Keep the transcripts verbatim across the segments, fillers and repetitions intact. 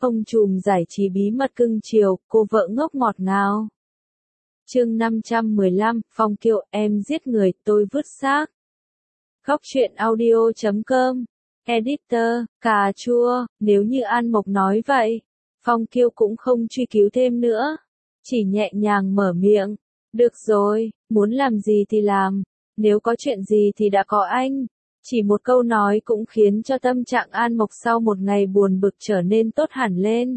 Ông trùm giải trí bí mật cưng chiều, cô vợ ngốc ngọt ngào. Chương năm trăm mười lăm, Phong Kiều, em giết người, tôi vứt xác. Góc truyện audio chấm com. Editor, cà chua, nếu như An Mộc nói vậy, Phong Kiều cũng không truy cứu thêm nữa. Chỉ nhẹ nhàng mở miệng. Được rồi, muốn làm gì thì làm. Nếu có chuyện gì thì đã có anh. Chỉ một câu nói cũng khiến cho tâm trạng An Mộc sau một ngày buồn bực trở nên tốt hẳn lên.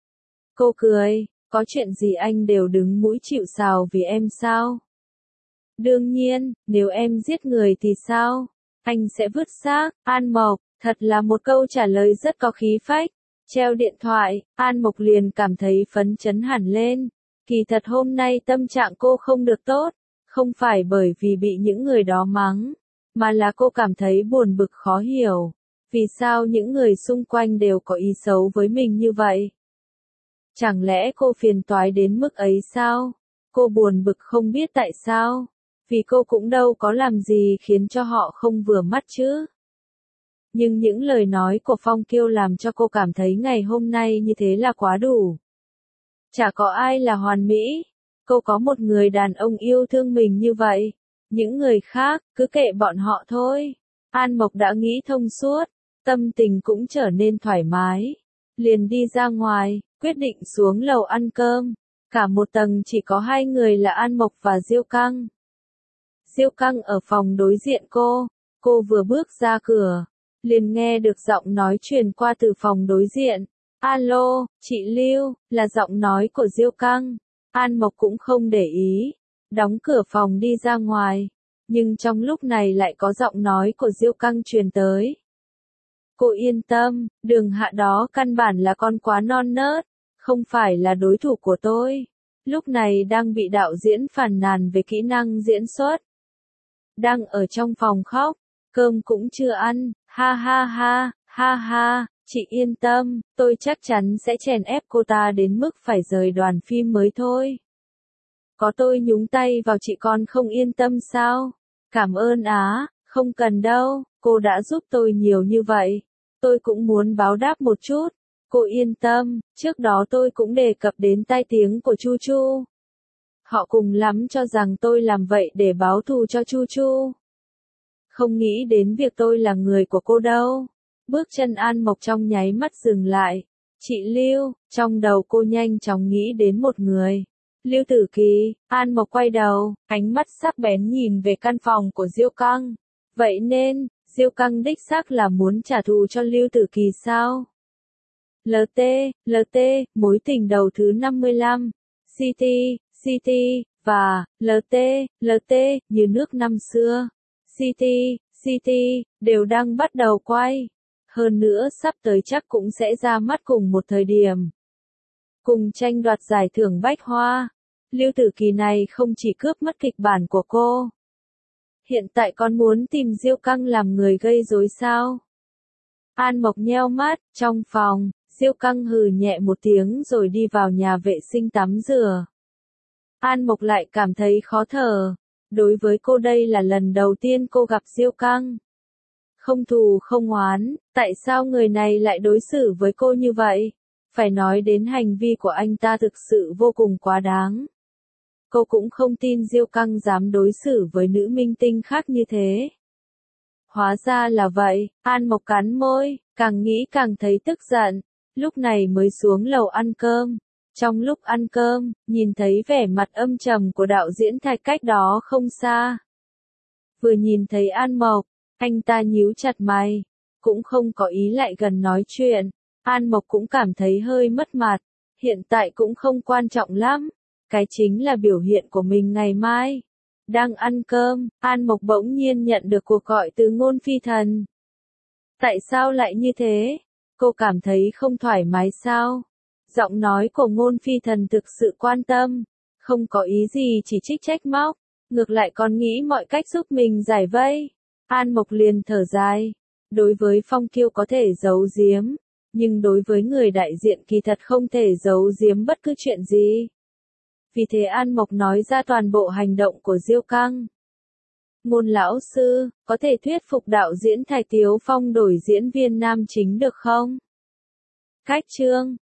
Cô cười, có chuyện gì anh đều đứng mũi chịu sào vì em sao? Đương nhiên, nếu em giết người thì sao? Anh sẽ vứt xác. An Mộc, thật là một câu trả lời rất có khí phách. Treo điện thoại, An Mộc liền cảm thấy phấn chấn hẳn lên. Kỳ thật hôm nay tâm trạng cô không được tốt, không phải bởi vì bị những người đó mắng, mà là cô cảm thấy buồn bực khó hiểu. Vì sao những người xung quanh đều có ý xấu với mình như vậy? Chẳng lẽ cô phiền toái đến mức ấy sao? Cô buồn bực không biết tại sao. Vì cô cũng đâu có làm gì khiến cho họ không vừa mắt chứ. Nhưng những lời nói của Phong Kiều làm cho cô cảm thấy ngày hôm nay như thế là quá đủ. Chả có ai là hoàn mỹ. Cô có một người đàn ông yêu thương mình như vậy. Những người khác, cứ kệ bọn họ thôi. An Mộc đã nghĩ thông suốt, tâm tình cũng trở nên thoải mái. Liền đi ra ngoài, quyết định xuống lầu ăn cơm. Cả một tầng chỉ có hai người là An Mộc và Diêu Căng. Diêu Căng ở phòng đối diện cô. Cô vừa bước ra cửa, liền nghe được giọng nói truyền qua từ phòng đối diện. Alo, chị Lưu, là giọng nói của Diêu Căng. An Mộc cũng không để ý, đóng cửa phòng đi ra ngoài. Nhưng trong lúc này lại có giọng nói của Diêu Căng truyền tới. Cô yên tâm, Đường Hạ đó căn bản là con quá non nớt, không phải là đối thủ của tôi. Lúc này đang bị đạo diễn phàn nàn về kỹ năng diễn xuất. Đang ở trong phòng khóc, cơm cũng chưa ăn, ha ha ha, ha ha, chị yên tâm, tôi chắc chắn sẽ chèn ép cô ta đến mức phải rời đoàn phim mới thôi. Có tôi nhúng tay vào chị con không yên tâm sao? Cảm ơn á, không cần đâu, cô đã giúp tôi nhiều như vậy. Tôi cũng muốn báo đáp một chút. Cô yên tâm, trước đó tôi cũng đề cập đến tai tiếng của Chu Chu. Họ cùng lắm cho rằng tôi làm vậy để báo thù cho Chu Chu. Không nghĩ đến việc tôi là người của cô đâu. Bước chân An Mộc trong nháy mắt dừng lại. Chị Lưu, trong đầu cô nhanh chóng nghĩ đến một người. Lưu Tử Kỳ. An Mộc quay đầu, ánh mắt sắc bén nhìn về căn phòng của Diêu Căng. Vậy nên, Diêu Căng đích xác là muốn trả thù cho Lưu Tử Kỳ sao? lờ tê, lờ tê, mối tình đầu thứ năm mươi lăm. City, City, và, lờ tê, lờ tê, như nước năm xưa. City, City, đều đang bắt đầu quay. Hơn nữa sắp tới chắc cũng sẽ ra mắt cùng một thời điểm. Cùng tranh đoạt giải thưởng Bách Hoa. Lưu Tử Kỳ này không chỉ cướp mất kịch bản của cô. Hiện tại còn muốn tìm Diêu Căng làm người gây rối sao? An Mộc nheo mắt, trong phòng, Diêu Căng hừ nhẹ một tiếng rồi đi vào nhà vệ sinh tắm rửa. An Mộc lại cảm thấy khó thở. Đối với cô đây là lần đầu tiên cô gặp Diêu Căng. Không thù không oán, tại sao người này lại đối xử với cô như vậy? Phải nói đến hành vi của anh ta thực sự vô cùng quá đáng. Cô cũng không tin Diêu Căng dám đối xử với nữ minh tinh khác như thế. Hóa ra là vậy, An Mộc cắn môi, càng nghĩ càng thấy tức giận. Lúc này mới xuống lầu ăn cơm. Trong lúc ăn cơm, nhìn thấy vẻ mặt âm trầm của đạo diễn Thạch cách đó không xa. Vừa nhìn thấy An Mộc, anh ta nhíu chặt mày, cũng không có ý lại gần nói chuyện. An Mộc cũng cảm thấy hơi mất mặt, hiện tại cũng không quan trọng lắm, cái chính là biểu hiện của mình ngày mai. Đang ăn cơm, An Mộc bỗng nhiên nhận được cuộc gọi từ Ngôn Phi Thần. Tại sao lại như thế? Cô cảm thấy không thoải mái sao? Giọng nói của Ngôn Phi Thần thực sự quan tâm, không có ý gì chỉ trích trách móc, ngược lại còn nghĩ mọi cách giúp mình giải vây. An Mộc liền thở dài. Đối với Phong Kiều có thể giấu giếm, nhưng đối với người đại diện kỳ thật không thể giấu giếm bất cứ chuyện gì. Vì thế An Mộc nói ra toàn bộ hành động của Diêu Căng. Ngôn lão sư, có thể thuyết phục đạo diễn Thạch Tiếu Phong đổi diễn viên nam chính được không? Cách chương